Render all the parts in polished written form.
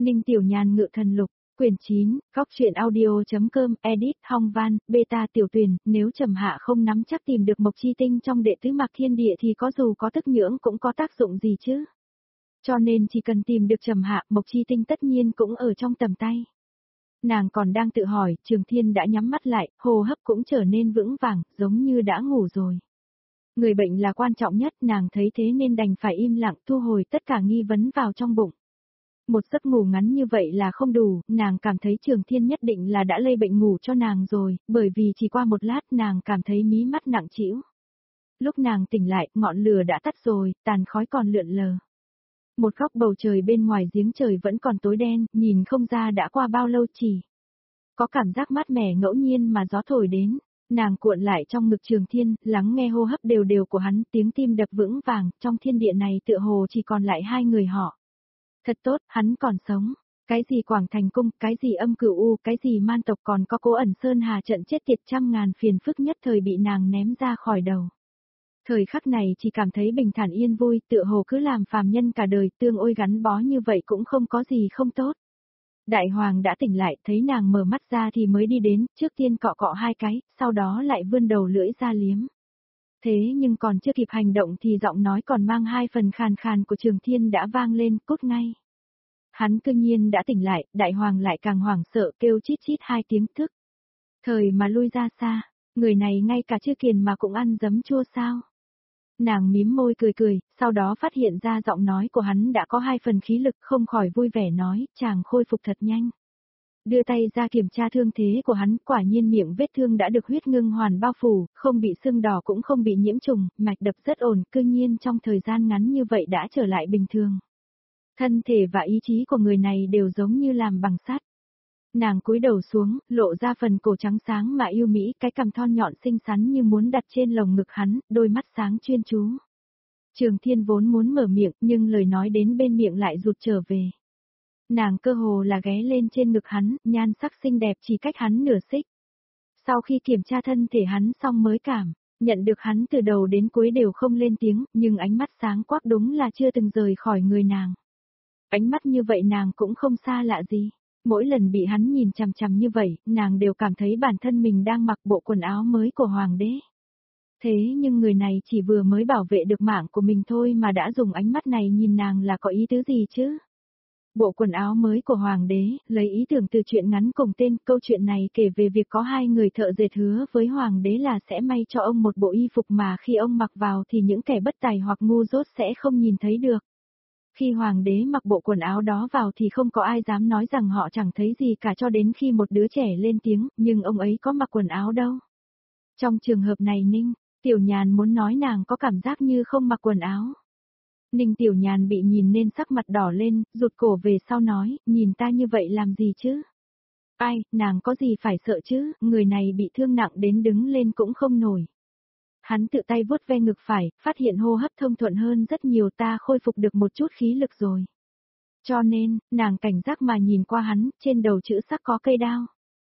Ninh Tiểu Nhàn ngự thần lục, quyển 9, góc truyện audio.com, edit, Hong Van, beta tiểu tuyển, nếu Trầm Hạ không nắm chắc tìm được Mộc Chi Tinh trong đệ tứ mạc thiên địa thì có dù có tức nhưỡng cũng có tác dụng gì chứ. Cho nên chỉ cần tìm được Trầm Hạ, Mộc Chi Tinh tất nhiên cũng ở trong tầm tay. Nàng còn đang tự hỏi, Trường Thiên đã nhắm mắt lại, hô hấp cũng trở nên vững vàng, giống như đã ngủ rồi. Người bệnh là quan trọng nhất, nàng thấy thế nên đành phải im lặng thu hồi tất cả nghi vấn vào trong bụng. Một giấc ngủ ngắn như vậy là không đủ, nàng cảm thấy Trường Thiên nhất định là đã lây bệnh ngủ cho nàng rồi, bởi vì chỉ qua một lát nàng cảm thấy mí mắt nặng trĩu. Lúc nàng tỉnh lại, ngọn lửa đã tắt rồi, tàn khói còn lượn lờ. Một góc bầu trời bên ngoài giếng trời vẫn còn tối đen, nhìn không ra đã qua bao lâu chỉ. Có cảm giác mát mẻ ngẫu nhiên mà gió thổi đến, nàng cuộn lại trong ngực Trường Thiên, lắng nghe hô hấp đều đều của hắn, tiếng tim đập vững vàng, trong thiên địa này tựa hồ chỉ còn lại hai người họ. Thật tốt, hắn còn sống. Cái gì Quảng Thành Cung, cái gì Âm Cửu U, cái gì Man tộc còn có Cố Ẩn Sơn Hà trận chết tiệt trăm ngàn phiền phức nhất thời bị nàng ném ra khỏi đầu. Thời khắc này chỉ cảm thấy bình thản yên vui, tựa hồ cứ làm phàm nhân cả đời, tương ôi gắn bó như vậy cũng không có gì không tốt. Đại Hoàng đã tỉnh lại, thấy nàng mở mắt ra thì mới đi đến, trước tiên cọ cọ hai cái, sau đó lại vươn đầu lưỡi ra liếm. Thế nhưng còn chưa kịp hành động thì giọng nói còn mang hai phần khàn khàn của Trường Thiên đã vang lên, cút ngay. Hắn cương nhiên đã tỉnh lại, Đại Hoàng lại càng hoảng sợ kêu chít chít hai tiếng thức. Thời mà lui ra xa, người này ngay cả Chư Kiền mà cũng ăn giấm chua sao. Nàng mím môi cười cười, sau đó phát hiện ra giọng nói của hắn đã có hai phần khí lực không khỏi vui vẻ nói, chàng khôi phục thật nhanh. Đưa tay ra kiểm tra thương thế của hắn, quả nhiên miệng vết thương đã được huyết ngưng hoàn bao phủ, không bị sưng đỏ cũng không bị nhiễm trùng, mạch đập rất ổn, cương nhiên trong thời gian ngắn như vậy đã trở lại bình thường. Thân thể và ý chí của người này đều giống như làm bằng sắt. Nàng cúi đầu xuống, lộ ra phần cổ trắng sáng mà yêu mỹ, cái cằm thon nhọn xinh xắn như muốn đặt trên lồng ngực hắn, đôi mắt sáng chuyên chú. Trường Thiên vốn muốn mở miệng, nhưng lời nói đến bên miệng lại rụt trở về. Nàng cơ hồ là ghé lên trên ngực hắn, nhan sắc xinh đẹp chỉ cách hắn nửa xích. Sau khi kiểm tra thân thể hắn xong mới nhận được hắn từ đầu đến cuối đều không lên tiếng, nhưng ánh mắt sáng quắc đúng là chưa từng rời khỏi người nàng. Ánh mắt như vậy nàng cũng không xa lạ gì. Mỗi lần bị hắn nhìn chằm chằm như vậy, nàng đều cảm thấy bản thân mình đang mặc bộ quần áo mới của hoàng đế. Thế nhưng người này chỉ vừa mới bảo vệ được mạng của mình thôi mà đã dùng ánh mắt này nhìn nàng là có ý tứ gì chứ? Bộ quần áo mới của hoàng đế, lấy ý tưởng từ chuyện ngắn cùng tên, câu chuyện này kể về việc có hai người thợ dệt hứa với hoàng đế là sẽ may cho ông một bộ y phục mà khi ông mặc vào thì những kẻ bất tài hoặc ngu dốt sẽ không nhìn thấy được. Khi hoàng đế mặc bộ quần áo đó vào thì không có ai dám nói rằng họ chẳng thấy gì cả cho đến khi một đứa trẻ lên tiếng, nhưng ông ấy có mặc quần áo đâu. Trong trường hợp này Tiểu Nhàn muốn nói nàng có cảm giác như không mặc quần áo. Tiểu Nhàn bị nhìn nên sắc mặt đỏ lên, rụt cổ về sau nói, nhìn ta như vậy làm gì chứ? Ai, nàng có gì phải sợ chứ, người này bị thương nặng đến đứng lên cũng không nổi. Hắn tự tay vuốt ve ngực phải, phát hiện hô hấp thông thuận hơn rất nhiều, ta khôi phục được một chút khí lực rồi. Cho nên, nàng cảnh giác mà nhìn qua hắn, trên đầu chữ sắc có cây đao.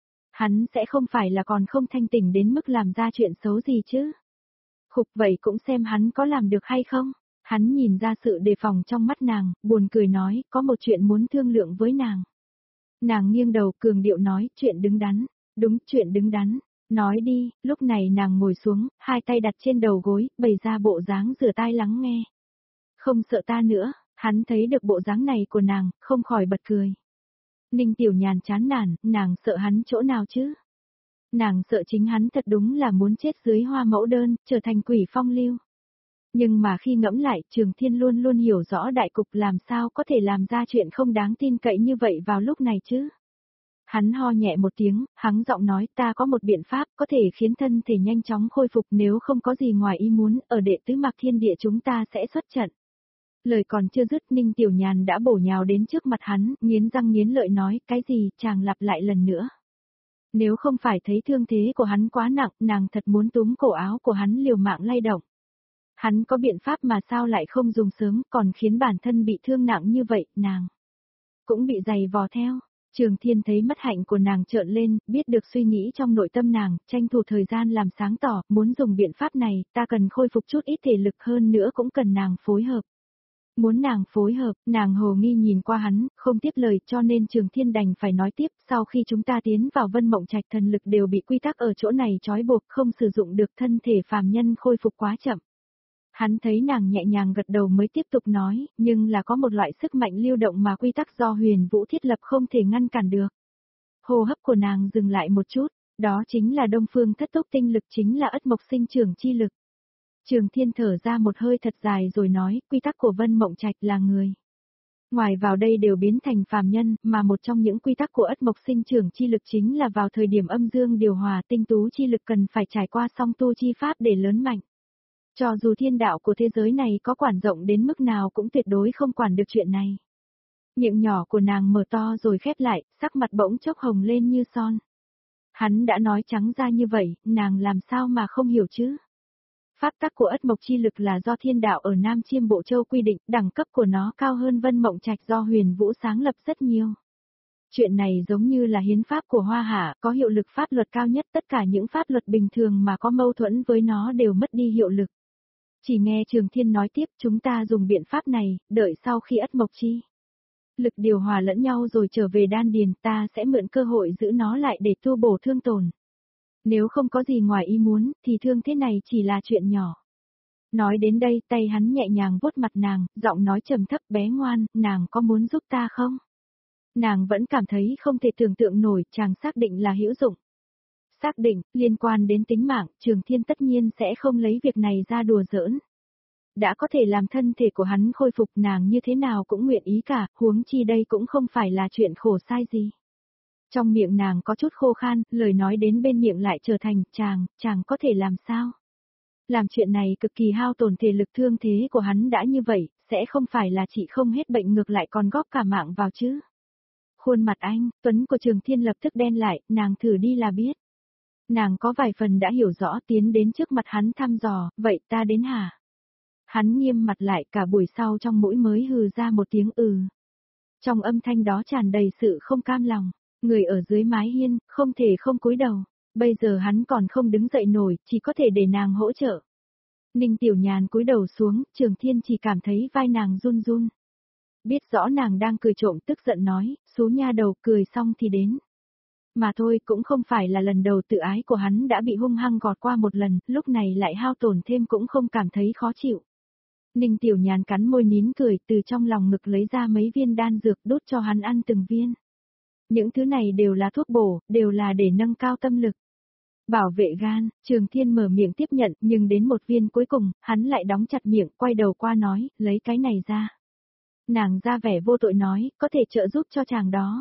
Hắn sẽ không phải là còn không thanh tỉnh đến mức làm ra chuyện xấu gì chứ. Khục vậy cũng xem hắn có làm được hay không. Hắn nhìn ra sự đề phòng trong mắt nàng, buồn cười nói, có một chuyện muốn thương lượng với nàng. Nàng nghiêng đầu cường điệu nói, chuyện đứng đắn. Đúng, chuyện đứng đắn. Nói đi, lúc này nàng ngồi xuống, hai tay đặt trên đầu gối, bày ra bộ dáng rửa tai lắng nghe. Không sợ ta nữa, hắn thấy được bộ dáng này của nàng, không khỏi bật cười. Tiểu Nhàn chán nản, nàng sợ hắn chỗ nào chứ? Nàng sợ chính hắn thật đúng là muốn chết dưới hoa mẫu đơn, trở thành quỷ phong lưu. Nhưng mà khi ngẫm lại, Trường Thiên luôn luôn hiểu rõ đại cục, làm sao có thể làm ra chuyện không đáng tin cậy như vậy vào lúc này chứ? Hắn ho nhẹ một tiếng, hắng giọng nói, ta có một biện pháp có thể khiến thân thể nhanh chóng khôi phục, nếu không có gì ngoài ý muốn, ở đệ tứ mạc thiên địa chúng ta sẽ xuất trận. Lời còn chưa dứt, Tiểu Nhàn đã bổ nhào đến trước mặt hắn, nghiến răng nghiến lợi nói, cái gì, chàng lặp lại lần nữa. Nếu không phải thấy thương thế của hắn quá nặng, nàng thật muốn túm cổ áo của hắn liều mạng lay động. Hắn có biện pháp mà sao lại không dùng sớm, còn khiến bản thân bị thương nặng như vậy, nàng cũng bị giày vò theo. Trường Thiên thấy mắt hạnh của nàng trợn lên, biết được suy nghĩ trong nội tâm nàng, tranh thủ thời gian làm sáng tỏ, muốn dùng biện pháp này, ta cần khôi phục chút ít thể lực hơn nữa cũng cần nàng phối hợp. Muốn nàng phối hợp, nàng hồ nghi nhìn qua hắn, không tiếp lời cho nên Trường Thiên đành phải nói tiếp, sau khi chúng ta tiến vào Vân Mộng Trạch thần lực đều bị quy tắc ở chỗ này trói buộc không sử dụng được thân thể phàm nhân khôi phục quá chậm. Hắn thấy nàng nhẹ nhàng gật đầu mới tiếp tục nói, nhưng là có một loại sức mạnh lưu động mà quy tắc do Huyền Vũ thiết lập không thể ngăn cản được. Hô hấp của nàng dừng lại một chút, đó chính là Đông Phương Thất Túc tinh lực, chính là Ất Mộc sinh trưởng chi lực. Trường Thiên thở ra một hơi thật dài rồi nói, quy tắc của Vân Mộng Trạch là người. Ngoài vào đây đều biến thành phàm nhân, mà một trong những quy tắc của Ất Mộc sinh trưởng chi lực chính là vào thời điểm âm dương điều hòa tinh tú chi lực cần phải trải qua song tu chi pháp để lớn mạnh. Cho dù thiên đạo của thế giới này có quản rộng đến mức nào cũng tuyệt đối không quản được chuyện này. Miệng nhỏ của nàng mở to rồi khép lại, sắc mặt bỗng chốc hồng lên như son. Hắn đã nói trắng ra như vậy, nàng làm sao mà không hiểu chứ? Pháp tắc của Ất Mộc chi lực là do thiên đạo ở Nam Chiêm Bộ Châu quy định, đẳng cấp của nó cao hơn Vân Mộng Trạch do Huyền Vũ sáng lập rất nhiều. Chuyện này giống như là hiến pháp của Hoa Hạ, có hiệu lực pháp luật cao nhất, tất cả những pháp luật bình thường mà có mâu thuẫn với nó đều mất đi hiệu lực. Chỉ nghe Trường Thiên nói tiếp, chúng ta dùng biện pháp này, đợi sau khi Ất Mộc chi lực điều hòa lẫn nhau rồi trở về đan điền, ta sẽ mượn cơ hội giữ nó lại để tu bổ thương tổn. Nếu không có gì ngoài ý muốn, thì thương thế này chỉ là chuyện nhỏ. Nói đến đây, tay hắn nhẹ nhàng vuốt mặt nàng, giọng nói trầm thấp, bé ngoan, nàng có muốn giúp ta không? Nàng vẫn cảm thấy không thể tưởng tượng nổi, chàng xác định là hữu dụng. Xác định, liên quan đến tính mạng, Trường Thiên tất nhiên sẽ không lấy việc này ra đùa giỡn. Đã có thể làm thân thể của hắn khôi phục, nàng như thế nào cũng nguyện ý cả, huống chi đây cũng không phải là chuyện khổ sai gì. Trong miệng nàng có chút khô khan, lời nói đến bên miệng lại trở thành, chàng có thể làm sao? Làm chuyện này cực kỳ hao tổn thể lực, thương thế của hắn đã như vậy, sẽ không phải là chỉ không hết bệnh ngược lại còn góp cả mạng vào chứ. Khuôn mặt anh, Tuấn của Trường Thiên lập tức đen lại, nàng thử đi là biết. Nàng có vài phần đã hiểu rõ, tiến đến trước mặt hắn thăm dò, vậy ta đến hả? Hắn nghiêm mặt lại, cả buổi sau trong mũi mới hừ ra một tiếng ừ. Trong âm thanh đó tràn đầy sự không cam lòng, người ở dưới mái hiên, không thể không cúi đầu. Bây giờ hắn còn không đứng dậy nổi, chỉ có thể để nàng hỗ trợ. Ninh Tiểu Nhàn cúi đầu xuống, Trường Thiên chỉ cảm thấy vai nàng run run. Biết rõ nàng đang cười trộm, tức giận nói, số nha đầu, cười xong thì đến. Mà thôi, cũng không phải là lần đầu tự ái của hắn đã bị hung hăng gọt qua một lần, lúc này lại hao tổn thêm cũng không cảm thấy khó chịu. Ninh Tiểu Nhàn cắn môi nín cười, từ trong lòng ngực lấy ra mấy viên đan dược đút cho hắn ăn từng viên. Những thứ này đều là thuốc bổ, đều là để nâng cao tâm lực. Bảo vệ gan, Trường Thiên mở miệng tiếp nhận, nhưng đến một viên cuối cùng, hắn lại đóng chặt miệng, quay đầu qua nói, lấy cái này ra. Nàng ra vẻ vô tội nói, có thể trợ giúp cho chàng đó.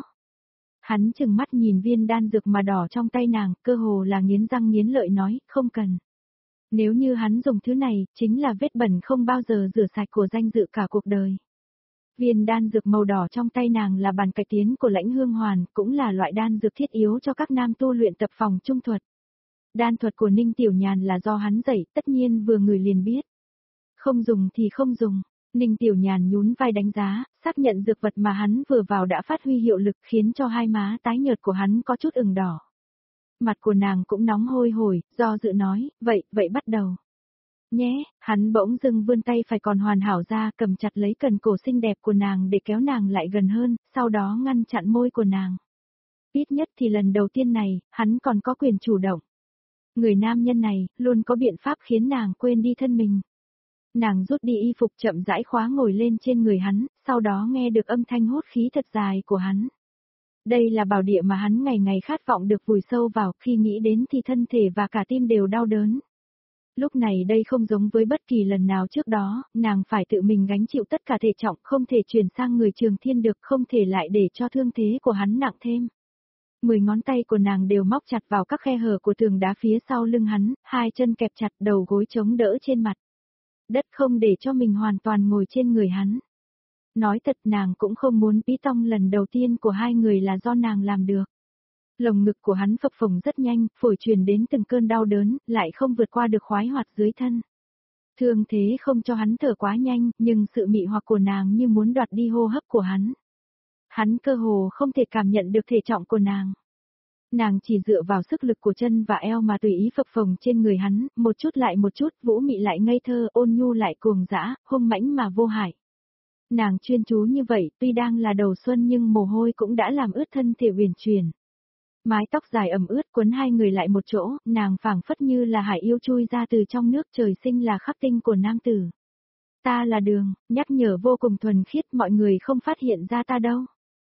Hắn chừng mắt nhìn viên đan dược mà đỏ trong tay nàng, cơ hồ là nghiến răng nghiến lợi nói, không cần. Nếu như hắn dùng thứ này, chính là vết bẩn không bao giờ rửa sạch của danh dự cả cuộc đời. Viên đan dược màu đỏ trong tay nàng là bàn cải tiến của Lãnh Hương Hoàn, cũng là loại đan dược thiết yếu cho các nam tu luyện tập phòng trung thuật. Đan thuật của Ninh Tiểu Nhàn là do hắn dạy, tất nhiên vừa ngửi liền biết. Không dùng thì không dùng. Ninh Tiểu Nhàn nhún vai đánh giá, xác nhận dược vật mà hắn vừa vào đã phát huy hiệu lực, khiến cho hai má tái nhợt của hắn có chút ửng đỏ. Mặt của nàng cũng nóng hôi hổi, do dự nói, vậy bắt đầu. Nhé, hắn bỗng dưng vươn tay phải còn hoàn hảo ra, cầm chặt lấy cần cổ xinh đẹp của nàng để kéo nàng lại gần hơn, sau đó ngăn chặn môi của nàng. Ít nhất thì lần đầu tiên này, hắn còn có quyền chủ động. Người nam nhân này, luôn có biện pháp khiến nàng quên đi thân mình. Nàng rút đi y phục chậm rãi khóa ngồi lên trên người hắn, sau đó nghe được âm thanh hốt khí thật dài của hắn. Đây là bảo địa mà hắn ngày ngày khát vọng được vùi sâu vào, khi nghĩ đến thì thân thể và cả tim đều đau đớn. Lúc này đây không giống với bất kỳ lần nào trước đó, nàng phải tự mình gánh chịu tất cả thể trọng, không thể chuyển sang người Trường Thiên được, không thể lại để cho thương thế của hắn nặng thêm. 10 ngón tay của nàng đều móc chặt vào các khe hở của tường đá phía sau lưng hắn, hai chân kẹp chặt, đầu gối chống đỡ trên mặt đất, không để cho mình hoàn toàn ngồi trên người hắn. Nói thật, nàng cũng không muốn bí tong lần đầu tiên của hai người là do nàng làm được. Lồng ngực của hắn phập phồng rất nhanh, phổi truyền đến từng cơn đau đớn, lại không vượt qua được khoái hoạt dưới thân. Thương thế không cho hắn thở quá nhanh, nhưng sự mị hoặc của nàng như muốn đoạt đi hô hấp của hắn. Hắn cơ hồ không thể cảm nhận được thể trọng của nàng. Nàng chỉ dựa vào sức lực của chân và eo mà tùy ý phập phồng trên người hắn, một chút lại một chút, vũ mị lại ngây thơ, ôn nhu lại cuồng dã, hung mãnh mà vô hại. Nàng chuyên chú như vậy, tuy đang là đầu xuân nhưng mồ hôi cũng đã làm ướt thân thể uyển chuyển. Mái tóc dài ẩm ướt quấn hai người lại một chỗ, nàng phảng phất như là hải yêu chui ra từ trong nước, trời sinh là khắc tinh của nam tử. Ta là Đường, nhắc nhở vô cùng thuần khiết, mọi người không phát hiện ra ta đâu.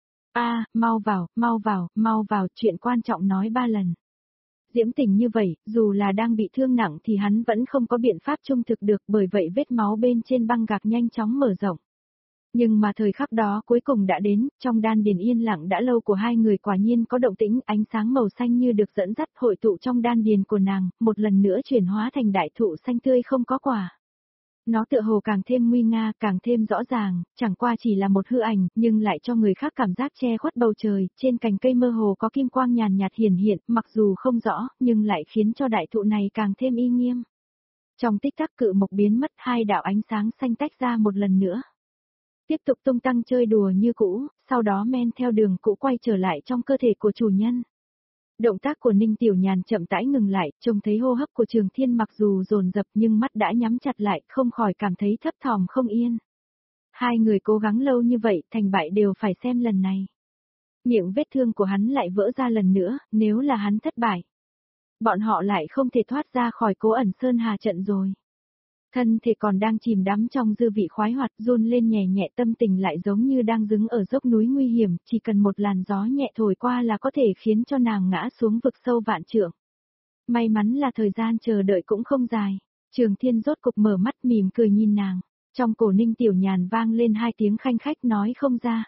Mau vào, mau vào, mau vào, chuyện quan trọng nói 3 lần. Diễm Tình như vậy, dù là đang bị thương nặng thì hắn vẫn không có biện pháp trung thực được, bởi vậy vết máu bên trên băng gạc nhanh chóng mở rộng. Nhưng mà thời khắc đó cuối cùng đã đến, trong đan điền yên lặng đã lâu của hai người quả nhiên có động tĩnh, ánh sáng màu xanh như được dẫn dắt hội tụ trong đan điền của nàng, một lần nữa chuyển hóa thành đại thụ xanh tươi không có quả. Nó tựa hồ càng thêm nguy nga, càng thêm rõ ràng, chẳng qua chỉ là một hư ảnh, nhưng lại cho người khác cảm giác che khuất bầu trời, trên cành cây mơ hồ có kim quang nhàn nhạt hiển hiện, mặc dù không rõ, nhưng lại khiến cho đại thụ này càng thêm uy nghiêm. Trong tích tắc cự mộc biến mất, hai đạo ánh sáng xanh tách ra một lần nữa. Tiếp tục tung tăng chơi đùa như cũ, sau đó men theo đường cũ quay trở lại trong cơ thể của chủ nhân. Động tác của Ninh Tiểu Nhàn chậm rãi ngừng lại, trông thấy hô hấp của Trường Thiên mặc dù dồn dập nhưng mắt đã nhắm chặt lại, không khỏi cảm thấy thấp thỏm không yên. Hai người cố gắng lâu như vậy, thành bại đều phải xem lần này. Miệng vết thương của hắn lại vỡ ra lần nữa, nếu là hắn thất bại. Bọn họ lại không thể thoát ra khỏi Cố Ẩn Sơn Hà trận rồi. Thân thể còn đang chìm đắm trong dư vị khoái hoạt, run lên nhẹ nhẹ, tâm tình lại giống như đang đứng ở dốc núi nguy hiểm, chỉ cần một làn gió nhẹ thổi qua là có thể khiến cho nàng ngã xuống vực sâu vạn trượng. May mắn là thời gian chờ đợi cũng không dài. Trường Thiên rốt cục mở mắt mỉm cười nhìn nàng. Trong cổ Ninh Tiểu Nhàn vang lên hai tiếng khanh khách nói không ra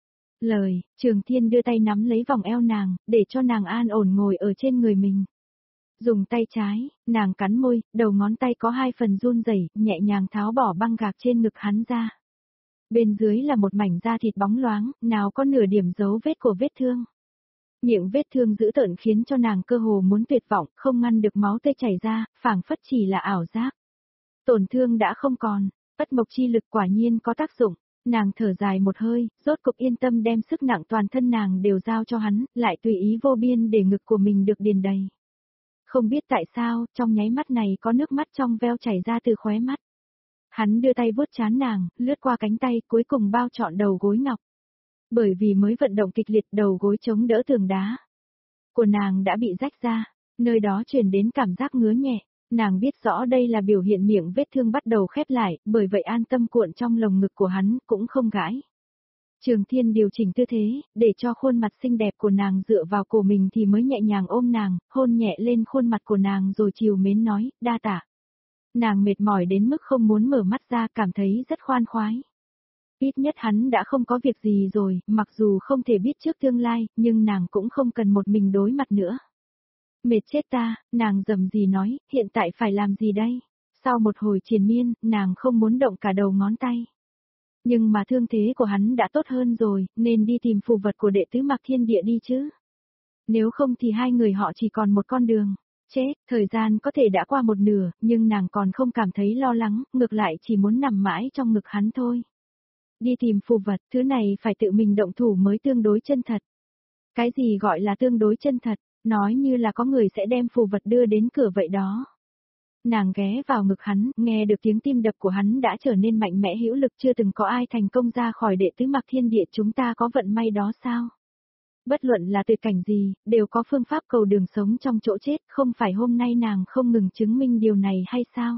lời. Trường Thiên đưa tay nắm lấy vòng eo nàng, để cho nàng an ổn ngồi ở trên người mình. Dùng tay trái, nàng cắn môi, đầu ngón tay có hai phần run rẩy, nhẹ nhàng tháo bỏ băng gạc trên ngực hắn ra. Bên dưới là một mảnh da thịt bóng loáng, nào có nửa điểm dấu vết của vết thương. Miệng vết thương dữ tợn khiến cho nàng cơ hồ muốn tuyệt vọng, không ngăn được máu tươi chảy ra, phảng phất chỉ là ảo giác. Tổn thương đã không còn, ất mộc chi lực quả nhiên có tác dụng. Nàng thở dài một hơi, rốt cục yên tâm đem sức nặng toàn thân nàng đều giao cho hắn, lại tùy ý vô biên để ngực của mình được điền đầy. Không biết tại sao, trong nháy mắt này có nước mắt trong veo chảy ra từ khóe mắt. Hắn đưa tay vuốt trán nàng, lướt qua cánh tay, cuối cùng bao trọn đầu gối ngọc. Bởi vì mới vận động kịch liệt, đầu gối chống đỡ tường đá của nàng đã bị rách ra, nơi đó truyền đến cảm giác ngứa nhẹ. Nàng biết rõ đây là biểu hiện miệng vết thương bắt đầu khép lại, bởi vậy an tâm cuộn trong lồng ngực của hắn, cũng không gãi. Trường Thiên điều chỉnh tư thế, để cho khuôn mặt xinh đẹp của nàng dựa vào cổ mình thì mới nhẹ nhàng ôm nàng, hôn nhẹ lên khuôn mặt của nàng rồi trìu mến nói, đa tạ. Nàng mệt mỏi đến mức không muốn mở mắt ra, cảm thấy rất khoan khoái. Ít nhất hắn đã không có việc gì rồi, mặc dù không thể biết trước tương lai, nhưng nàng cũng không cần một mình đối mặt nữa. Mệt chết ta, nàng rầm rì nói, hiện tại phải làm gì đây? Sau một hồi triền miên, nàng không muốn động cả đầu ngón tay. Nhưng mà thương thế của hắn đã tốt hơn rồi, nên đi tìm phù vật của đệ tứ Mạc Thiên Địa đi chứ. Nếu không thì hai người họ chỉ còn một con đường. Chết, thời gian có thể đã qua một nửa, nhưng nàng còn không cảm thấy lo lắng, ngược lại chỉ muốn nằm mãi trong ngực hắn thôi. Đi tìm phù vật, thứ này phải tự mình động thủ mới tương đối chân thật. Cái gì gọi là tương đối chân thật, nói như là có người sẽ đem phù vật đưa đến cửa vậy đó. Nàng ghé vào ngực hắn, nghe được tiếng tim đập của hắn đã trở nên mạnh mẽ hữu lực, chưa từng có ai thành công ra khỏi đệ tứ Mạc Thiên Địa, chúng ta có vận may đó sao? Bất luận là tuyệt cảnh gì, đều có phương pháp cầu đường sống trong chỗ chết, không phải hôm nay nàng không ngừng chứng minh điều này hay sao?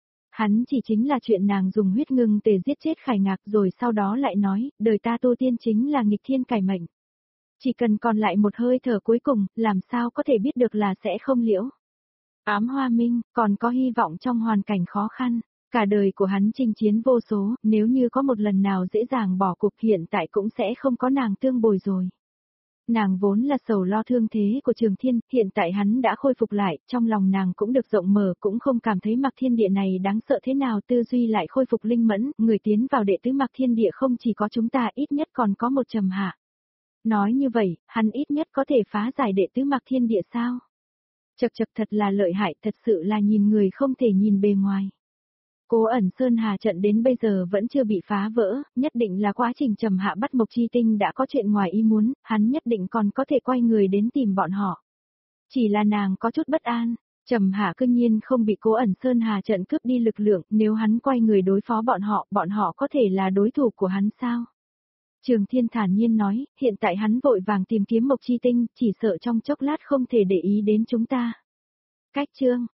Hắn chỉ chính là chuyện nàng dùng huyết ngưng tề giết chết Khải Ngạc rồi sau đó lại nói, đời ta tu tiên chính là nghịch thiên cải mệnh. Chỉ cần còn lại một hơi thở cuối cùng, làm sao có thể biết được là sẽ không liễu. Ám Hoa Minh, còn có hy vọng trong hoàn cảnh khó khăn. Cả đời của hắn chinh chiến vô số, nếu như có một lần nào dễ dàng bỏ cuộc hiện tại cũng sẽ không có nàng tương bồi rồi. Nàng vốn là sầu lo thương thế của Trường Thiên, hiện tại hắn đã khôi phục lại, trong lòng nàng cũng được rộng mở, cũng không cảm thấy Mạc Thiên Địa này đáng sợ thế nào, tư duy lại khôi phục linh mẫn, người tiến vào đệ tứ Mạc Thiên Địa không chỉ có chúng ta, ít nhất còn có một Trầm Hạ. Nói như vậy, hắn ít nhất có thể phá giải đệ tứ Mạc Thiên Địa sao? Chật chật, thật là lợi hại, thật sự là nhìn người không thể nhìn bề ngoài. Cố Ẩn Sơn Hà trận đến bây giờ vẫn chưa bị phá vỡ, nhất định là quá trình Trầm Hạ bắt Mộc Chi Tinh đã có chuyện ngoài ý muốn, hắn nhất định còn có thể quay người đến tìm bọn họ. Chỉ là nàng có chút bất an, Trầm Hạ cương nhiên không bị Cố ẩn Sơn Hà trận cướp đi lực lượng, nếu hắn quay người đối phó bọn họ có thể là đối thủ của hắn sao? Trường Thiên thản nhiên nói, hiện tại hắn vội vàng tìm kiếm Mộc Chi Tinh, chỉ sợ trong chốc lát không thể để ý đến chúng ta. Cách chương